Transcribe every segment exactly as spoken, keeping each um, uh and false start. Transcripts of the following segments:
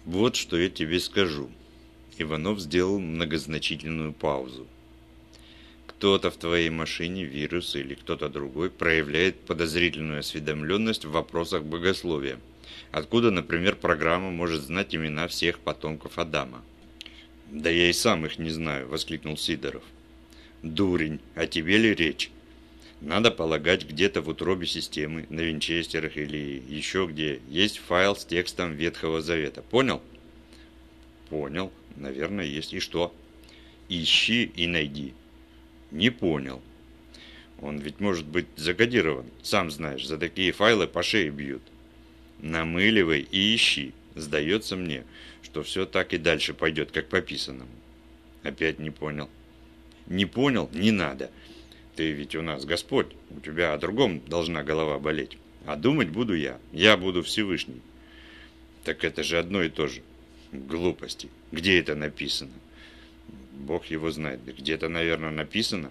Вот что я тебе скажу. Иванов сделал многозначительную паузу. Кто-то в твоей машине, вирус или кто-то другой, проявляет подозрительную осведомленность в вопросах богословия. Откуда, например, программа может знать имена всех потомков Адама? «Да я и сам их не знаю», — воскликнул Сидоров. «Дурень, о тебе ли речь? Надо полагать, где-то в утробе системы, на винчестерах или еще где, есть файл с текстом Ветхого Завета. Понял?» «Понял. Наверное, есть. И что?» «Ищи и найди». «Не понял. Он ведь может быть закодирован. Сам знаешь, за такие файлы по шее бьют. Намыливай и ищи. Сдается мне, что все так и дальше пойдет, как по писанному». «Опять не понял». «Не понял? Не надо. Ты ведь у нас Господь. У тебя о другом должна голова болеть. А думать буду я. Я буду Всевышний». «Так это же одно и то же». «Глупости. Где это написано?» «Бог его знает. Да где-то, наверное, написано».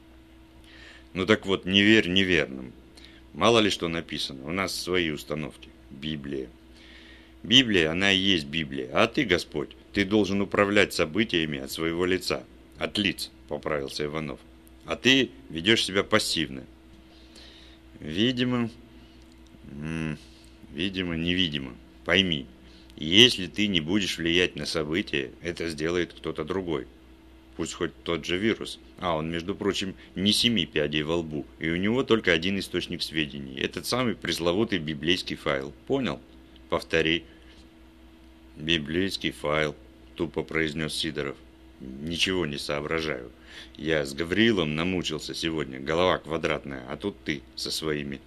«Ну так вот, не верь неверным. Мало ли что написано. У нас свои установки. Библия. Библия, она и есть Библия. А ты, Господь, ты должен управлять событиями от своего лица. От лиц», поправился Иванов. «А ты ведешь себя пассивно». «Видимо, м- видимо, невидимо. Пойми, если ты не будешь влиять на события, это сделает кто-то другой. Пусть хоть тот же вирус. А он, между прочим, не семи пядей во лбу, и у него только один источник сведений. Этот самый пресловутый библейский файл. Понял? Повтори». «Библейский файл», тупо произнес Сидоров. «Ничего не соображаю. Я с Гавриилом намучился сегодня, голова квадратная, а тут ты со своими».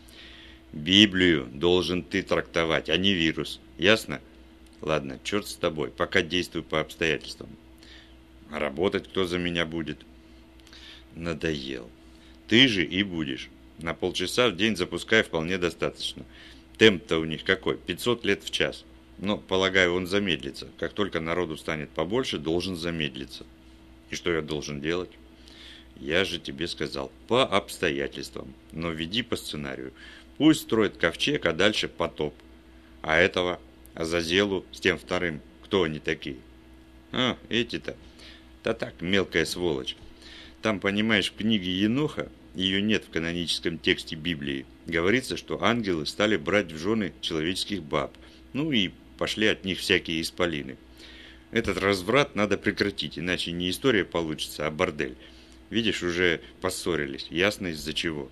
«Библию должен ты трактовать, а не вирус. Ясно? Ладно, черт с тобой, пока действуй по обстоятельствам. А работать кто за меня будет?» «Надоел. Ты же и будешь. На полчаса в день запускай вполне достаточно. Темп-то у них какой? пятьсот лет в час. Но, полагаю, он замедлится. Как только народу станет побольше, должен замедлиться. И что я должен делать?» «Я же тебе сказал, по обстоятельствам. Но веди по сценарию. Пусть строит ковчег, а дальше потоп. А этого, Азазелу с тем вторым, кто они такие?» «А, эти-то. Да так, мелкая сволочь. Там, понимаешь, в книге Еноха, ее нет в каноническом тексте Библии, говорится, что ангелы стали брать в жены человеческих баб. Ну и пошли от них всякие исполины. Этот разврат надо прекратить, иначе не история получится, а бордель. Видишь, уже поссорились. Ясно из-за чего».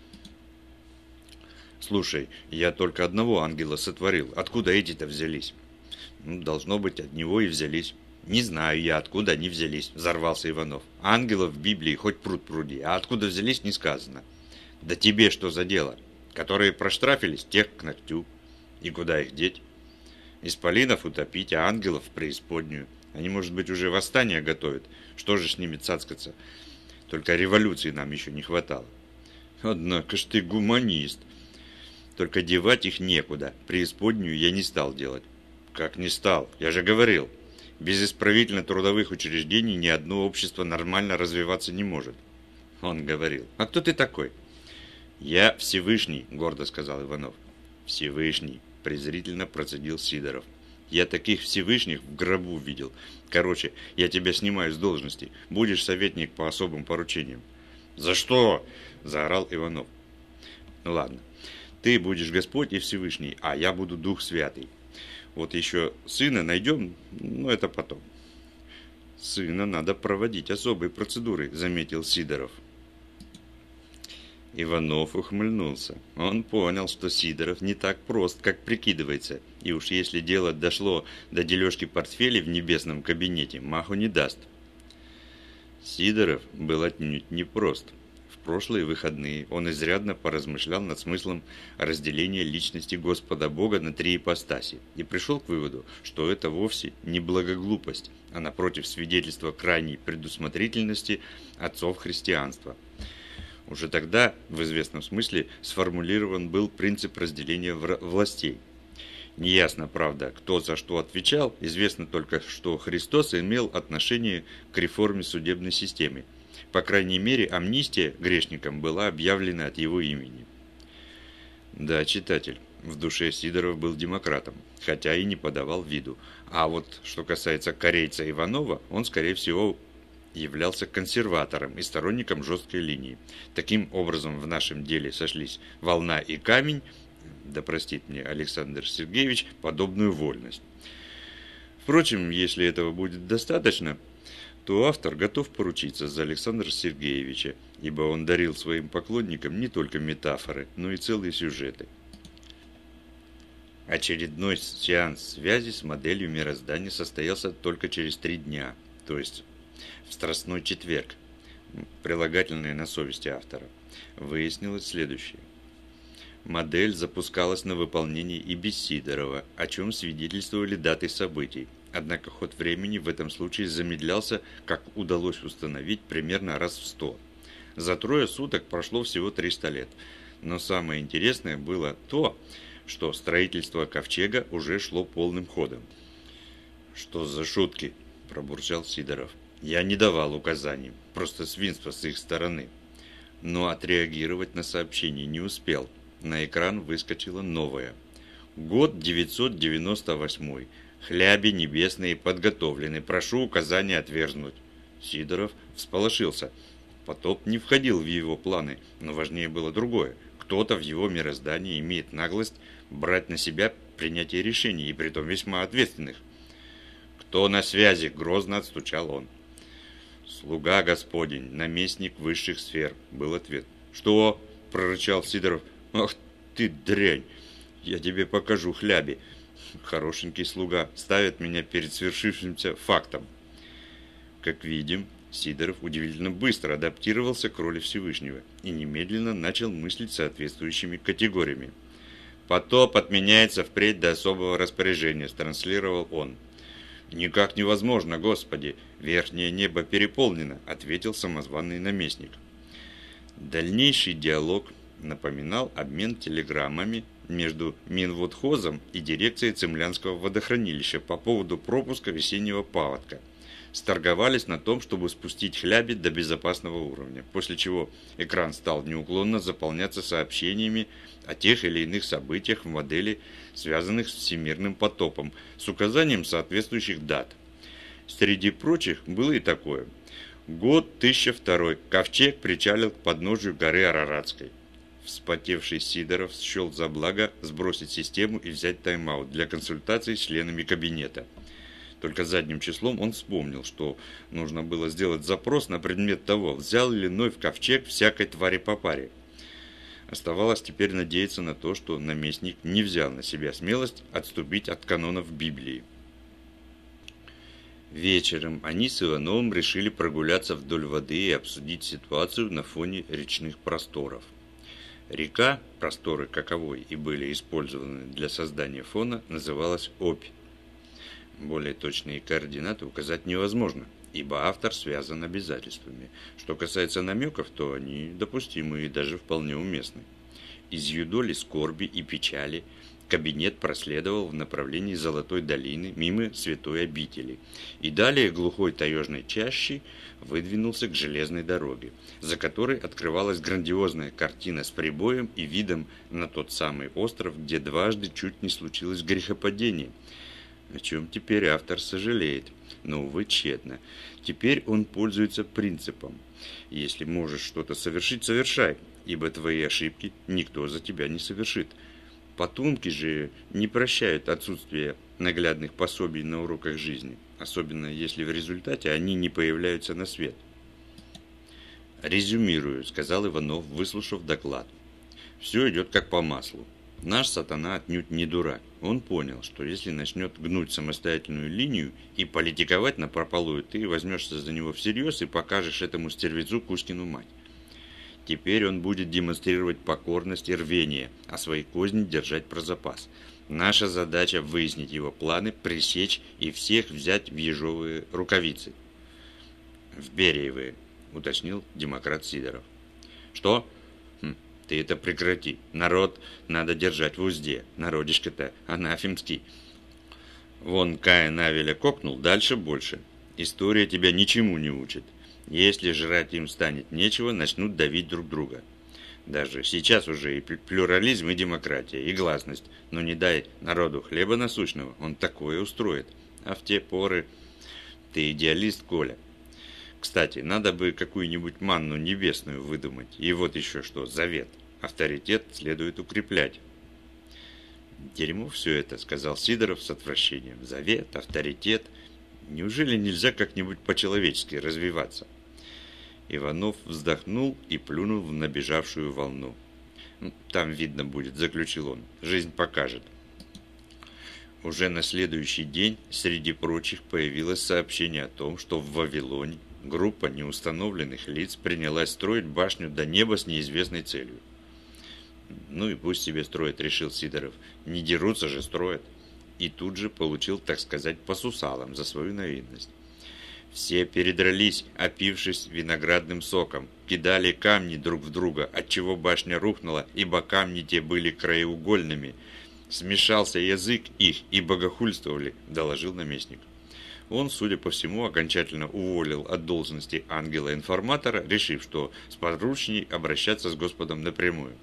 «Слушай, я только одного ангела сотворил. Откуда эти-то взялись?» «Ну, должно быть, от него и взялись». «Не знаю я, откуда они взялись», – взорвался Иванов. «Ангелов в Библии хоть пруд пруди, а откуда взялись, не сказано». «Да тебе что за дело? Которые проштрафились, тех к ногтю. И куда их деть? Исполинов утопить, а ангелов в преисподнюю. Они, может быть, уже восстание готовят. Что же с ними цацкаться? Только революции нам еще не хватало». «Однако ж ты гуманист. Только девать их некуда. Преисподнюю я не стал делать». «Как не стал? Я же говорил. Без исправительно-трудовых учреждений ни одно общество нормально развиваться не может». Он говорил. «А кто ты такой?» «Я Всевышний», — гордо сказал Иванов. «Всевышний», — презрительно процедил Сидоров. «Я таких Всевышних в гробу видел. Короче, я тебя снимаю с должности. Будешь советник по особым поручениям». «За что?» — заорал Иванов. «Ну ладно. Ты будешь Господь и Всевышний, а я буду Дух Святый. Вот еще сына найдем, но это потом». «Сына надо проводить особые процедуры», — заметил Сидоров. Иванов ухмыльнулся. Он понял, что Сидоров не так прост, как прикидывается, и уж если дело дошло до дележки портфелей в небесном кабинете, маху не даст. Сидоров был отнюдь не прост. В прошлые выходные он изрядно поразмышлял над смыслом разделения личности Господа Бога на три ипостаси и пришел к выводу, что это вовсе не благоглупость, а напротив свидетельство крайней предусмотрительности отцов христианства. Уже тогда, в известном смысле, сформулирован был принцип разделения властей. Неясно, правда, кто за что отвечал, известно только, что Христос имел отношение к реформе судебной системы. По крайней мере, амнистия грешникам была объявлена от его имени. Да, читатель, В душе Сидоров был демократом, хотя и не подавал виду. А вот что касается корейца Иванова, он, скорее всего, являлся консерватором и сторонником жесткой линии. Таким образом, в нашем деле сошлись волна и камень, да простит мне Александр Сергеевич, подобную вольность. Впрочем, если этого будет достаточно, то автор готов поручиться за Александра Сергеевича, ибо он дарил своим поклонникам не только метафоры, но и целые сюжеты. Очередной сеанс связи с моделью мироздания состоялся только через три дня, то есть в Страстной четверг, прилагательное на совести автора. Выяснилось следующее. Модель запускалась на выполнение и без Сидорова, о чем свидетельствовали даты событий. Однако ход времени в этом случае замедлялся, как удалось установить, примерно раз в сто. За трое суток прошло всего триста лет. Но самое интересное было то, что строительство ковчега уже шло полным ходом. «Что за шутки?» – пробурчал Сидоров. «Я не давал указаний, просто свинство с их стороны». Но отреагировать на сообщение не успел. На экран выскочило новое. Год девятьсот девяносто восьмой. Хляби небесные подготовлены. Прошу указания отвергнуть. Сидоров всполошился. Потоп не входил в его планы, но важнее было другое. Кто-то в его мироздании имеет наглость брать на себя принятие решений, и притом весьма ответственных. «Кто на связи?» – грозно отстучал он. «Слуга Господень, наместник высших сфер», – был ответ. «Что?» – прорычал Сидоров. «Ах ты дрянь! Я тебе покажу, хляби!» Хорошенький слуга ставит меня перед свершившимся фактом. Как видим, Сидоров удивительно быстро адаптировался к роли Всевышнего и немедленно начал мыслить соответствующими категориями. «Потоп отменяется впредь до особого распоряжения», – транслировал он. «Никак невозможно, Господи! Верхнее небо переполнено», – ответил самозваный наместник. Дальнейший диалог напоминал обмен телеграммами между Минводхозом и дирекцией Цимлянского водохранилища по поводу пропуска весеннего паводка. Сторговались на том, чтобы спустить хляби до безопасного уровня, после чего экран стал неуклонно заполняться сообщениями о тех или иных событиях в модели, связанных с всемирным потопом, с указанием соответствующих дат. Среди прочих было и такое. Год тысяча второй. Ковчег причалил к подножию горы Араратской. Вспотевший Сидоров счел за благо сбросить систему и взять тайм-аут для консультаций с членами кабинета. Только задним числом он вспомнил, что нужно было сделать запрос на предмет того, взял ли Ной в ковчег всякой твари по паре. Оставалось теперь надеяться на то, что наместник не взял на себя смелость отступить от канонов Библии. Вечером они с Ивановым решили прогуляться вдоль воды и обсудить ситуацию на фоне речных просторов. Река, просторы каковой и были использованы для создания фона, называлась Обь. Более точные координаты указать невозможно, ибо автор связан обязательствами. Что касается намеков, то они допустимы и даже вполне уместны. Из юдоли скорби и печали кабинет проследовал в направлении Золотой долины мимо Святой обители, и далее глухой таежной чащи выдвинулся к железной дороге, за которой открывалась грандиозная картина с прибоем и видом на тот самый остров, где дважды чуть не случилось грехопадение, о чем теперь автор сожалеет, но, увы, тщетно. Теперь он пользуется принципом: если можешь что-то совершить, совершай, ибо твои ошибки никто за тебя не совершит. Потомки же не прощают отсутствие наглядных пособий на уроках жизни, особенно если в результате они не появляются на свет. «Резюмирую», — сказал Иванов, выслушав доклад. «Все идет как по маслу. Наш сатана отнюдь не дурак. Он понял, что если начнет гнуть самостоятельную линию и политиковать напропалую, ты возьмешься за него всерьез и покажешь этому стервецу Кузькину мать. Теперь он будет демонстрировать покорность и рвение, а свои козни держать про запас. Наша задача — выяснить его планы, пресечь и всех взять в ежовые рукавицы». «В бериевые», — уточнил демократ Сидоров. «Что? Хм, ты это прекрати. Народ надо держать в узде. Народишко-то анафемский». Вон Каин Авеля кокнул, дальше больше. История тебя ничему не учит. Если жрать им станет нечего, начнут давить друг друга. Даже сейчас уже и плюрализм, и демократия, и гласность. Но не дай народу хлеба насущного, он такое устроит. А в те поры... Ты идеалист, Коля. Кстати, надо бы какую-нибудь манну небесную выдумать. И вот еще что, завет. Авторитет следует укреплять. Дерьмо все это, сказал Сидоров с отвращением. Завет, авторитет. Неужели нельзя как-нибудь по-человечески развиваться? Иванов вздохнул и плюнул в набежавшую волну. «Там видно будет», — заключил он. «Жизнь покажет». Уже на следующий день среди прочих появилось сообщение о том, что в Вавилоне группа неустановленных лиц принялась строить башню до неба с неизвестной целью. «Ну и пусть себе строят», — решил Сидоров. «Не дерутся же, строят». И тут же получил, так сказать, по сусалам за свою невинность. Все передрались, опившись виноградным соком, кидали камни друг в друга, отчего башня рухнула, ибо камни те были краеугольными. Смешался язык их и богохульствовали, доложил наместник. Он, судя по всему, окончательно уволил от должности ангела-информатора, решив, что сподручней обращаться с Господом напрямую.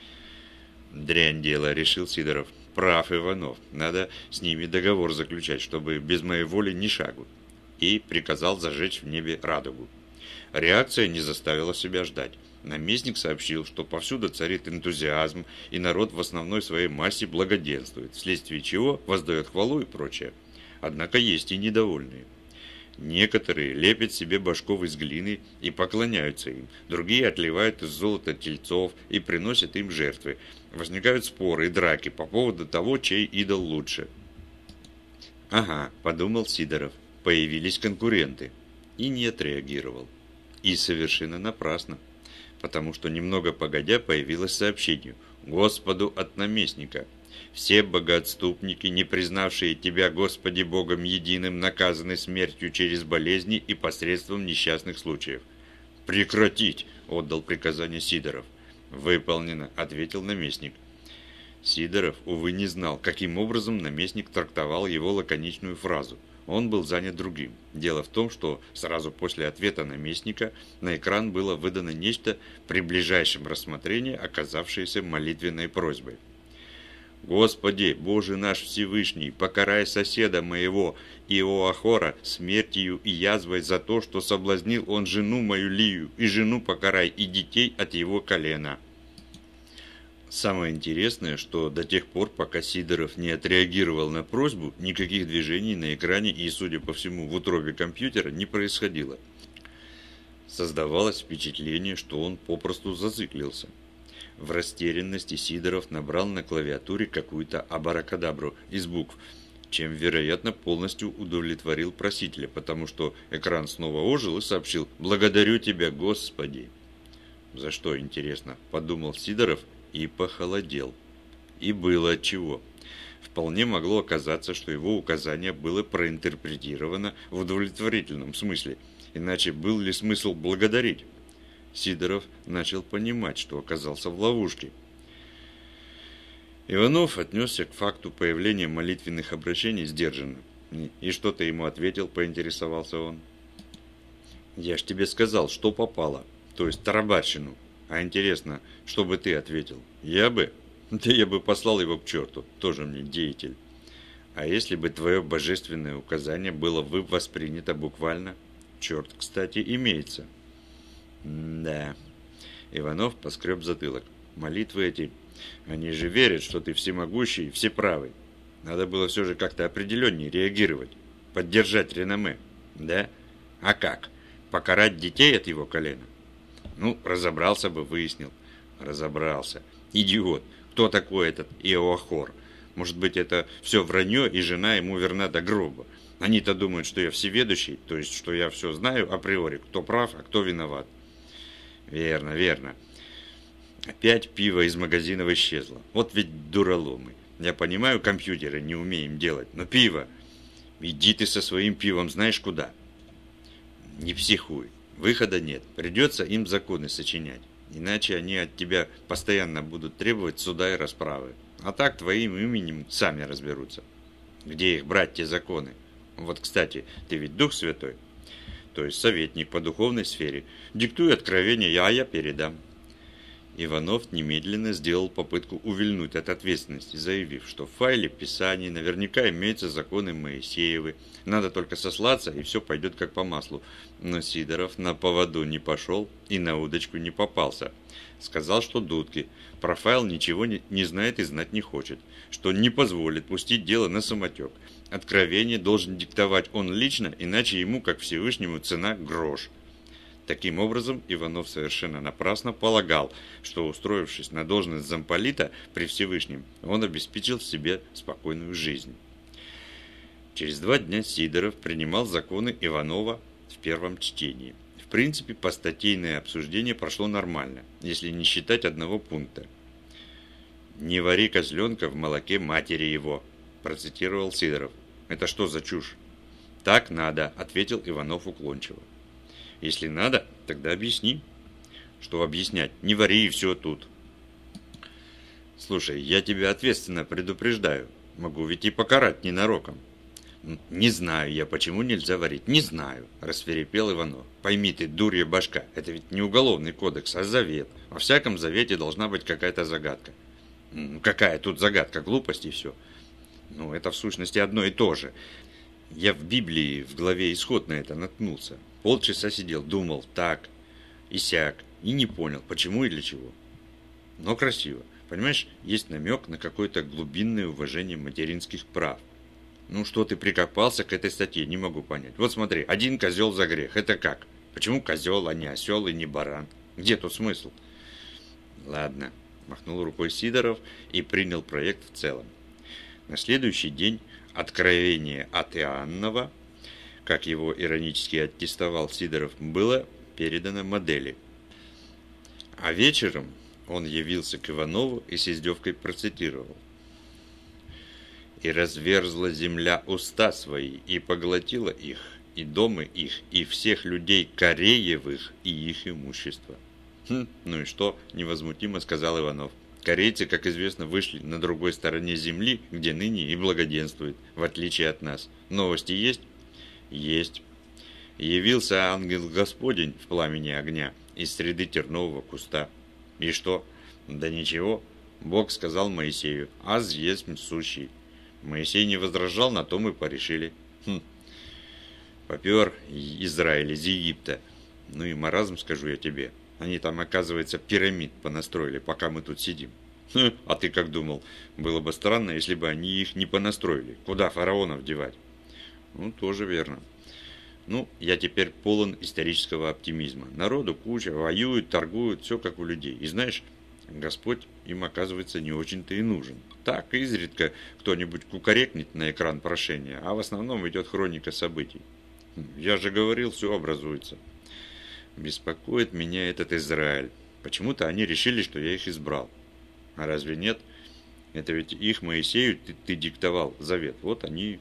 «Дрянь дело», — решил Сидоров. «Прав Иванов, надо с ними договор заключать, чтобы без моей воли ни шагу». И приказал зажечь в небе радугу. Реакция не заставила себя ждать. Наместник сообщил, что повсюду царит энтузиазм, и народ в основной своей массе благоденствует, вследствие чего воздает хвалу и прочее. Однако есть и недовольные. Некоторые лепят себе башков из глины и поклоняются им, другие отливают из золота тельцов и приносят им жертвы. Возникают споры и драки по поводу того, чей идол лучше. «Ага», – подумал Сидоров. Появились конкуренты, и не отреагировал. И совершенно напрасно, потому что немного погодя появилось сообщение: «Господу от наместника. Все богоотступники, не признавшие Тебя, Господи, Богом единым, наказаны смертью через болезни и посредством несчастных случаев». «Прекратить!» – отдал приказание Сидоров. «Выполнено», – ответил наместник. Сидоров, увы, не знал, каким образом наместник трактовал его лаконичную фразу. Он был занят другим. Дело в том, что сразу после ответа наместника на экран было выдано нечто при ближайшем рассмотрении, оказавшееся молитвенной просьбой. «Господи, Боже наш Всевышний, покарай соседа моего Иоахора смертью и язвой за то, что соблазнил он жену мою Лию, и жену покарай, и детей от его колена». Самое интересное, что до тех пор, пока Сидоров не отреагировал на просьбу, никаких движений на экране и, судя по всему, в утробе компьютера не происходило. Создавалось впечатление, что он попросту зациклился. В растерянности Сидоров набрал на клавиатуре какую-то абракадабру из букв, чем, вероятно, полностью удовлетворил просителя, потому что экран снова ожил и сообщил: «Благодарю тебя, Господи». «За что, интересно?» – подумал Сидоров и похолодел. И было отчего. Вполне могло оказаться, что его указание было проинтерпретировано в удовлетворительном смысле. Иначе был ли смысл благодарить? Сидоров начал понимать, что оказался в ловушке. Иванов отнесся к факту появления молитвенных обращений сдержанно. «И что ты ему ответил?» – поинтересовался он. «Я ж тебе сказал, что попало, то есть тарабарщину. А интересно, что бы ты ответил? Я бы? Да я бы послал его к черту, тоже мне деятель. А если бы твое божественное указание было бы воспринято буквально? Черт, кстати, имеется». «Да». Иванов поскреб затылок. «Молитвы эти, они же верят, что ты всемогущий и всеправый. Надо было все же как-то определеннее реагировать, поддержать реноме. Да? А как? Покарать детей от его колена? Ну, разобрался бы, выяснил». «Разобрался. Идиот. Кто такой этот Иоахор? Может быть, это все вранье, и жена ему верна до гроба. Они-то думают, что я всеведущий, то есть, что я все знаю априори, кто прав, а кто виноват». «Верно, верно. Опять пиво из магазинов исчезло. Вот ведь дураломы. Я понимаю, компьютеры не умеем делать, но пиво... Иди ты со своим пивом знаешь куда». «Не психуй. Выхода нет. Придется им законы сочинять. Иначе они от тебя постоянно будут требовать суда и расправы. А так твоим именем сами разберутся. Где их брать, те законы? Вот, кстати, ты ведь Дух Святой, то есть советник по духовной сфере. Диктуй откровение, а я передам». Иванов немедленно сделал попытку увильнуть от ответственности, заявив, что в файле Писаний наверняка имеются законы Моисеевы, надо только сослаться, и все пойдет как по маслу. Но Сидоров на поводу не пошел и на удочку не попался. Сказал, что дудки, про файл ничего не, не знает и знать не хочет, что не позволит пустить дело на самотек. Откровение должен диктовать он лично, иначе ему, как Всевышнему, цена грош. Таким образом, Иванов совершенно напрасно полагал, что, устроившись на должность замполита при Всевышнем, он обеспечил себе спокойную жизнь. Через два дня Сидоров принимал законы Иванова в первом чтении. В принципе, постатейное обсуждение прошло нормально, если не считать одного пункта. «Не вари козленка в молоке матери его», процитировал Сидоров. «Это что за чушь?» «Так надо», ответил Иванов уклончиво. «Если надо, тогда объясни». «Что объяснять? Не вари и все тут». «Слушай, я тебя ответственно предупреждаю. Могу ведь и покарать ненароком». «Не знаю я, почему нельзя варить. Не знаю», рассвирепел Иванов. «Пойми ты, дурья башка, это ведь не уголовный кодекс, а завет. Во всяком завете должна быть какая-то загадка». «Какая тут загадка? Глупость и все». «Ну, это в сущности одно и то же. Я в Библии в главе Исход на это наткнулся. Полчаса сидел, думал так и сяк, и не понял, почему и для чего. Но красиво. Понимаешь, есть намек на какое-то глубинное уважение материнских прав. Ну, что ты прикопался к этой статье, не могу понять. Вот смотри, один козел за грех. Это как? Почему козел, а не осел и не баран? Где тут смысл?» «Ладно», махнул рукой Сидоров и принял проект в целом. На следующий день откровение от Иоаннова, как его иронически аттестовал Сидоров, было передано модели. А вечером он явился к Иванову и с издевкой процитировал: «И разверзла земля уста свои, и поглотила их, и дома их, и всех людей Кореевых, и их имущество». «Хм, ну и что?» – невозмутимо сказал Иванов. «Корейцы, как известно, вышли на другой стороне земли, где ныне и благоденствуют, в отличие от нас. Новости есть?» «Есть. Явился ангел Господень в пламени огня из среды тернового куста». «И что?» «Да ничего. Бог сказал Моисею: аз есть сущий». Моисей не возражал, на то мы порешили. Хм. Попер Израиль из Египта. Ну и маразм, скажу я тебе. Они там, оказывается, пирамид понастроили, пока мы тут сидим. Хм, а ты как думал? Было бы странно, если бы они их не понастроили. Куда фараонов девать? Ну, тоже верно. Ну, я теперь полон исторического оптимизма. Народу куча, воюют, торгуют, все как у людей. И знаешь, Господь им, оказывается, не очень-то и нужен. Так, изредка кто-нибудь кукарекнет на экран прошения, а в основном идет хроника событий. Я же говорил, все образуется. Беспокоит меня этот Израиль. Почему-то они решили, что я их избрал. А разве нет? Это ведь их Моисею ты, ты диктовал завет. Вот они...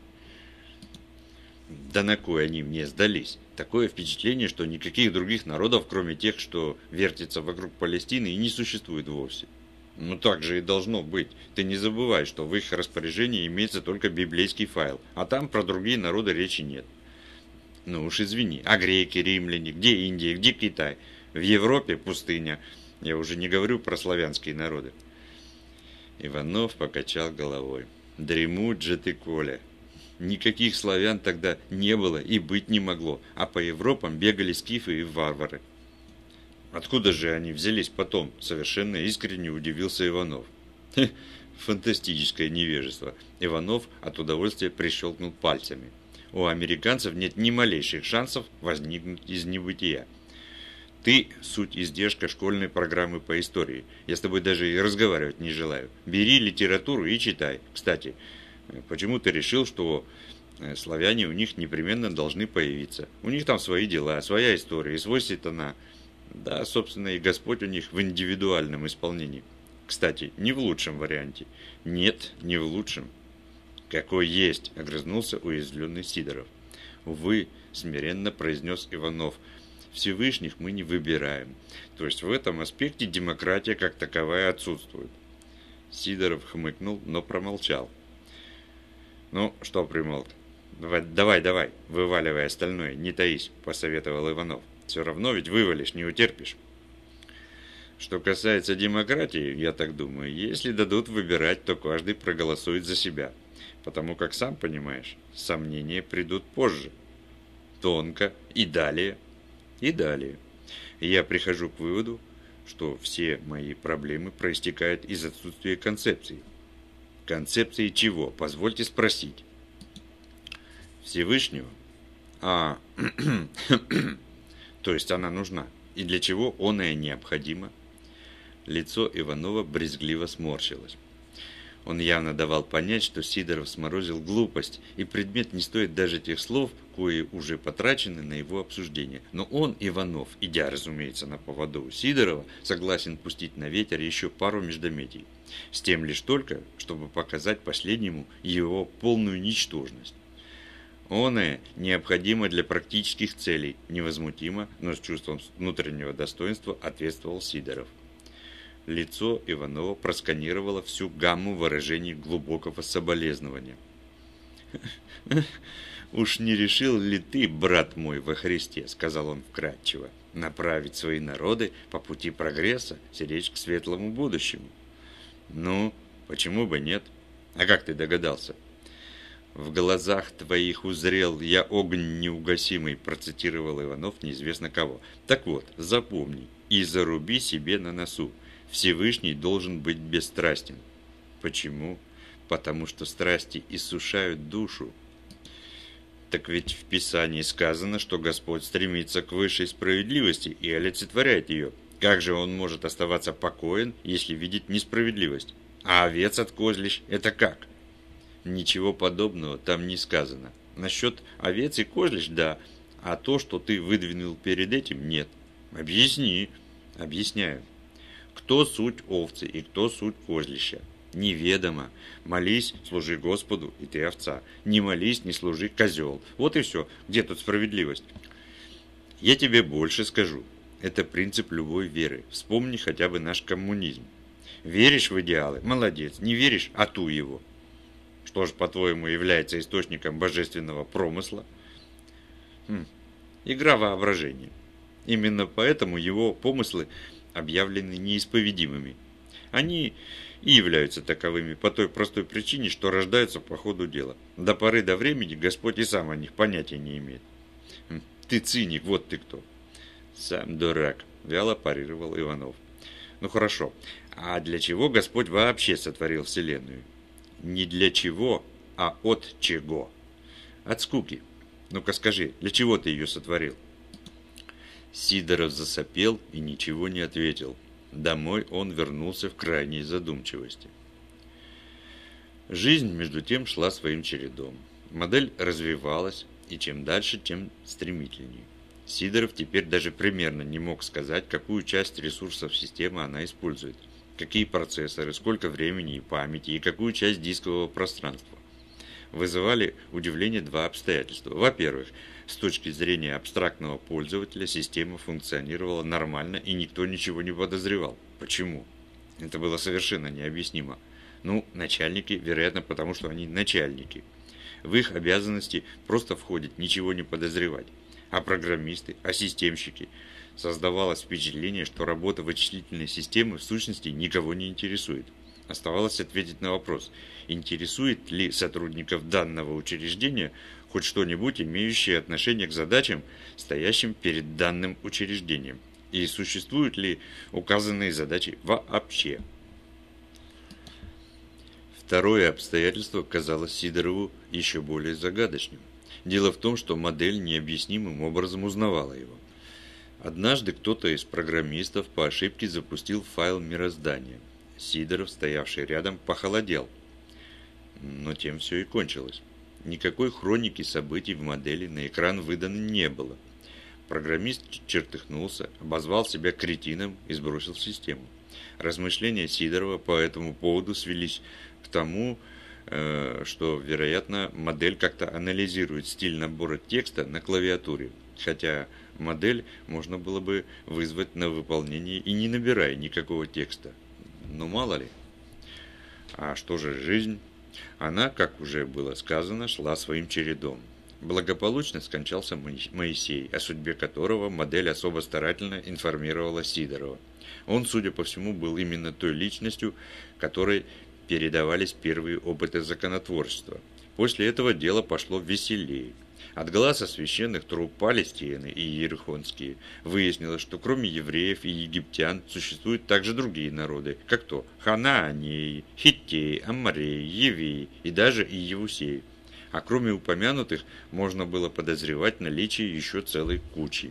Да на кой они мне сдались? Такое впечатление, что никаких других народов, кроме тех, что вертятся вокруг Палестины, и не существует вовсе. Ну так же и должно быть. Ты не забывай, что в их распоряжении имеется только библейский файл, а там про другие народы речи нет. Ну уж извини, а греки, римляне, где Индия, где Китай? В Европе пустыня. Я уже не говорю про славянские народы. Иванов покачал головой. Дремут же ты, Коля. Никаких славян тогда не было и быть не могло, а по Европам бегали скифы и варвары. Откуда же они взялись потом? Совершенно искренне удивился Иванов. Хе, фантастическое невежество. Иванов от удовольствия прищелкнул пальцами. У американцев нет ни малейших шансов возникнуть из небытия. Ты – суть издержка школьной программы по истории. Я с тобой даже и разговаривать не желаю. Бери литературу и читай. Кстати, почему ты решил, что славяне у них непременно должны появиться? У них там свои дела, своя история и свой сатана. Да, собственно, и Господь у них в индивидуальном исполнении. Кстати, не в лучшем варианте. Нет, не в лучшем. Какой есть, огрызнулся уязвленный Сидоров. Увы, смиренно произнес Иванов. Всевышних мы не выбираем. То есть в этом аспекте демократия как таковая отсутствует. Сидоров хмыкнул, но промолчал. Ну, что примолк? Давай, давай, давай, вываливай остальное, не таись, посоветовал Иванов. Все равно ведь вывалишь, не утерпишь. Что касается демократии, я так думаю, если дадут выбирать, то каждый проголосует за себя. Потому как, сам понимаешь, сомнения придут позже. Тонко и далее, и далее. И я прихожу к выводу, что все мои проблемы проистекают из отсутствия концепции. Концепции чего? Позвольте спросить. Всевышнего? А, то есть она нужна. И для чего она и необходима? Лицо Иванова брезгливо сморщилось. Он явно давал понять, что Сидоров сморозил глупость, и предмет не стоит даже тех слов, кои уже потрачены на его обсуждение. Но он, Иванов, идя, разумеется, на поводу у Сидорова, согласен пустить на ветер еще пару междометий. С тем лишь только, чтобы показать последнему его полную ничтожность. Оное необходимо для практических целей, невозмутимо, но с чувством внутреннего достоинства ответствовал Сидоров. Лицо Иванова просканировало всю гамму выражений глубокого соболезнования. «Уж не решил ли ты, брат мой во Христе, — сказал он вкратчиво, — направить свои народы по пути прогресса, сиречь к светлому будущему?» «Ну, почему бы нет? А как ты догадался?» «В глазах твоих узрел я огонь неугасимый», — процитировал Иванов неизвестно кого. «Так вот, запомни и заруби себе на носу. Всевышний должен быть бесстрастен». Почему? Потому что страсти иссушают душу. Так ведь в Писании сказано, что Господь стремится к высшей справедливости и олицетворяет ее. Как же он может оставаться покоен, если видит несправедливость? А овец от козлищ – это как? Ничего подобного там не сказано. Насчет овец и козлищ – да, а то, что ты выдвинул перед этим – нет. Объясни. Объясняю. Кто суть овцы и кто суть козлища? Неведомо. Молись, служи Господу, и ты овца. Не молись, не служи, козел. Вот и все. Где тут справедливость? Я тебе больше скажу. Это принцип любой веры. Вспомни хотя бы наш коммунизм. Веришь в идеалы? Молодец. Не веришь? Атуй его. Что же, по-твоему, является источником божественного промысла? Хм. Игра воображения. Именно поэтому его помыслы объявлены неисповедимыми. Они и являются таковыми по той простой причине, что рождаются по ходу дела. До поры до времени Господь и сам о них понятия не имеет. Ты циник, вот ты кто. Сам дурак, вяло парировал Иванов. Ну хорошо, а для чего Господь вообще сотворил Вселенную? Не для чего, а от чего? От скуки. Ну-ка скажи, для чего ты ее сотворил? Сидоров засопел и ничего не ответил. Домой он вернулся в крайней задумчивости. Жизнь, между тем, шла своим чередом. Модель развивалась, и чем дальше, тем стремительнее. Сидоров теперь даже примерно не мог сказать, какую часть ресурсов системы она использует, какие процессоры, сколько времени и памяти, и какую часть дискового пространства. Вызывали удивление два обстоятельства. Во-первых, с точки зрения абстрактного пользователя система функционировала нормально и никто ничего не подозревал. Почему? Это было совершенно необъяснимо. Ну, начальники, вероятно, потому что они начальники. В их обязанности просто входит ничего не подозревать. А программисты, а системщики. Создавалось впечатление, что работа вычислительной системы в сущности никого не интересует. Оставалось ответить на вопрос, интересует ли сотрудников данного учреждения хоть что-нибудь, имеющее отношение к задачам, стоящим перед данным учреждением, и существуют ли указанные задачи вообще. Второе обстоятельство казалось Сидорову еще более загадочным. Дело в том, что модель необъяснимым образом узнавала его. Однажды кто-то из программистов по ошибке запустил файл мироздания. Сидоров, стоявший рядом, похолодел. Но тем все и кончилось. Никакой хроники событий в модели на экран выдано не было. Программист чертыхнулся, обозвал себя кретином и сбросил систему. Размышления Сидорова по этому поводу свелись к тому, что, вероятно, модель как-то анализирует стиль набора текста на клавиатуре, хотя модель можно было бы вызвать на выполнение и не набирая никакого текста. Но мало ли. А что же жизнь? Она, как уже было сказано, шла своим чередом. Благополучно скончался Моисей, о судьбе которого модель особо старательно информировала Сидорова. Он, судя по всему, был именно той личностью, которой передавались первые опыты законотворчества. После этого дело пошло веселее. От глаза священных труп пали стены и иерихонские. Выяснилось, что кроме евреев и египтян существуют также другие народы, как то ханаанеи, хиттеи, аммореи, евеи и даже и иевусеи. А кроме упомянутых, можно было подозревать наличие еще целой кучи.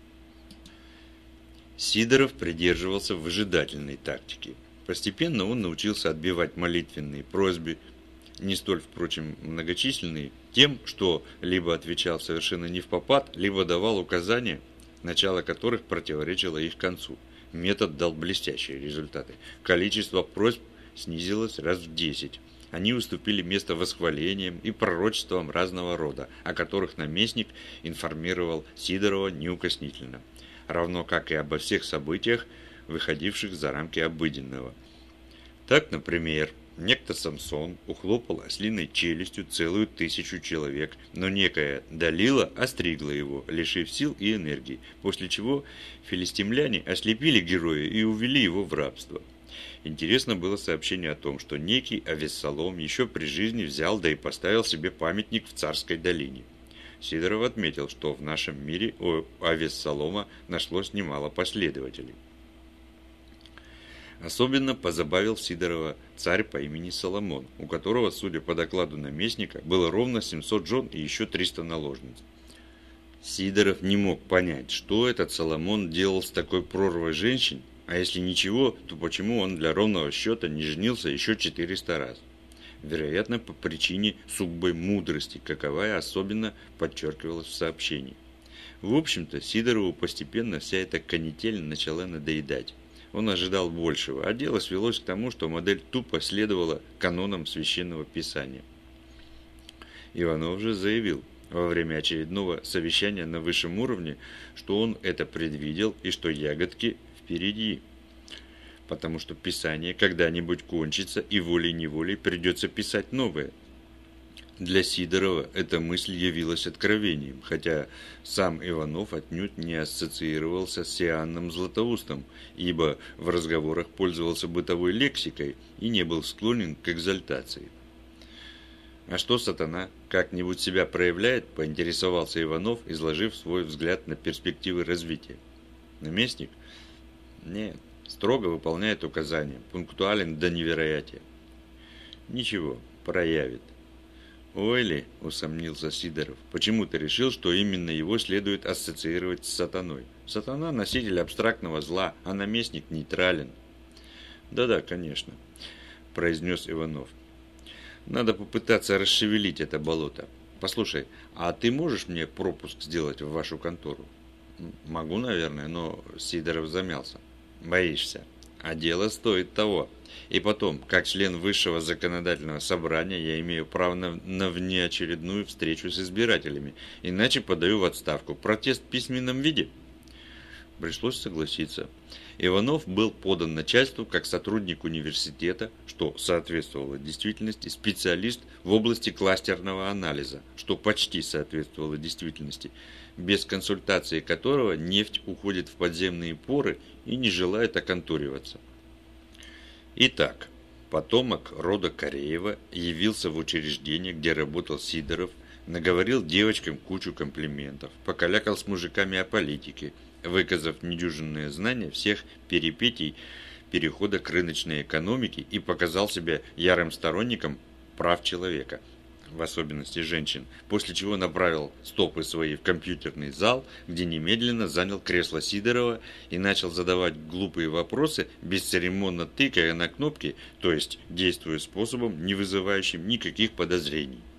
Сидоров придерживался выжидательной тактики. Постепенно он научился отбивать молитвенные просьбы, не столь, впрочем, многочисленные, тем, что либо отвечал совершенно невпопад, либо давал указания, начало которых противоречило их концу. Метод дал блестящие результаты. Количество просьб снизилось раз в десять. Они уступили место восхвалениям и пророчествам разного рода, о которых наместник информировал Сидорова неукоснительно, равно как и обо всех событиях, выходивших за рамки обыденного. Так, например, некто Самсон ухлопал ослиной челюстью целую тысячу человек, но некая Далила остригла его, лишив сил и энергии, после чего филистимляне ослепили героя и увели его в рабство. Интересно было сообщение о том, что некий Авессалом еще при жизни взял да и поставил себе памятник в Царской долине. Сидоров отметил, что в нашем мире у Авессалома нашлось немало последователей. Особенно позабавил Сидорова царь по имени Соломон, у которого, судя по докладу наместника, было ровно семьсот жен и еще триста наложниц. Сидоров не мог понять, что этот Соломон делал с такой прорвой женщин, а если ничего, то почему он для ровного счета не женился еще четыреста раз. Вероятно, по причине сугубой мудрости, каковая особенно подчеркивалась в сообщении. В общем-то, Сидорову постепенно вся эта канитель начала надоедать. Он ожидал большего, а дело свелось к тому, что модель тупо следовала канонам священного писания. Иванов же заявил во время очередного совещания на высшем уровне, что он это предвидел и что ягодки впереди, потому что писание когда-нибудь кончится и волей-неволей придется писать новое. Для Сидорова эта мысль явилась откровением, хотя сам Иванов отнюдь не ассоциировался с Иоанном Златоустом, ибо в разговорах пользовался бытовой лексикой и не был склонен к экзальтации. «А что сатана как-нибудь себя проявляет?» – поинтересовался Иванов, изложив свой взгляд на перспективы развития. Наместник? Нет, строго выполняет указания, пунктуален до невероятия. Ничего, проявит. «Ой ли», — усомнился Сидоров, — «почему ты решил, что именно его следует ассоциировать с сатаной? Сатана — носитель абстрактного зла, а наместник нейтрален». «Да-да, конечно», — произнес Иванов. «Надо попытаться расшевелить это болото. Послушай, а ты можешь мне пропуск сделать в вашу контору?» «Могу, наверное, но...» — Сидоров замялся. «Боишься? А дело стоит того. И потом, как член высшего законодательного собрания, я имею право на, на внеочередную встречу с избирателями, иначе подаю в отставку. Протест в письменном виде». Пришлось согласиться. Иванов был подан начальству как сотрудник университета, что соответствовало действительности, специалист в области кластерного анализа, что почти соответствовало действительности, без консультации которого нефть уходит в подземные поры и не желает оконтуриваться. Итак, потомок рода Кореева явился в учреждение, где работал Сидоров, наговорил девочкам кучу комплиментов, покалякал с мужиками о политике, выказав недюжинное знание всех перипетий перехода к рыночной экономике и показал себя ярым сторонником прав человека, в особенности женщин, после чего направил стопы свои в компьютерный зал, где немедленно занял кресло Сидорова и начал задавать глупые вопросы, бесцеремонно тыкая на кнопки, то есть действуя способом, не вызывающим никаких подозрений.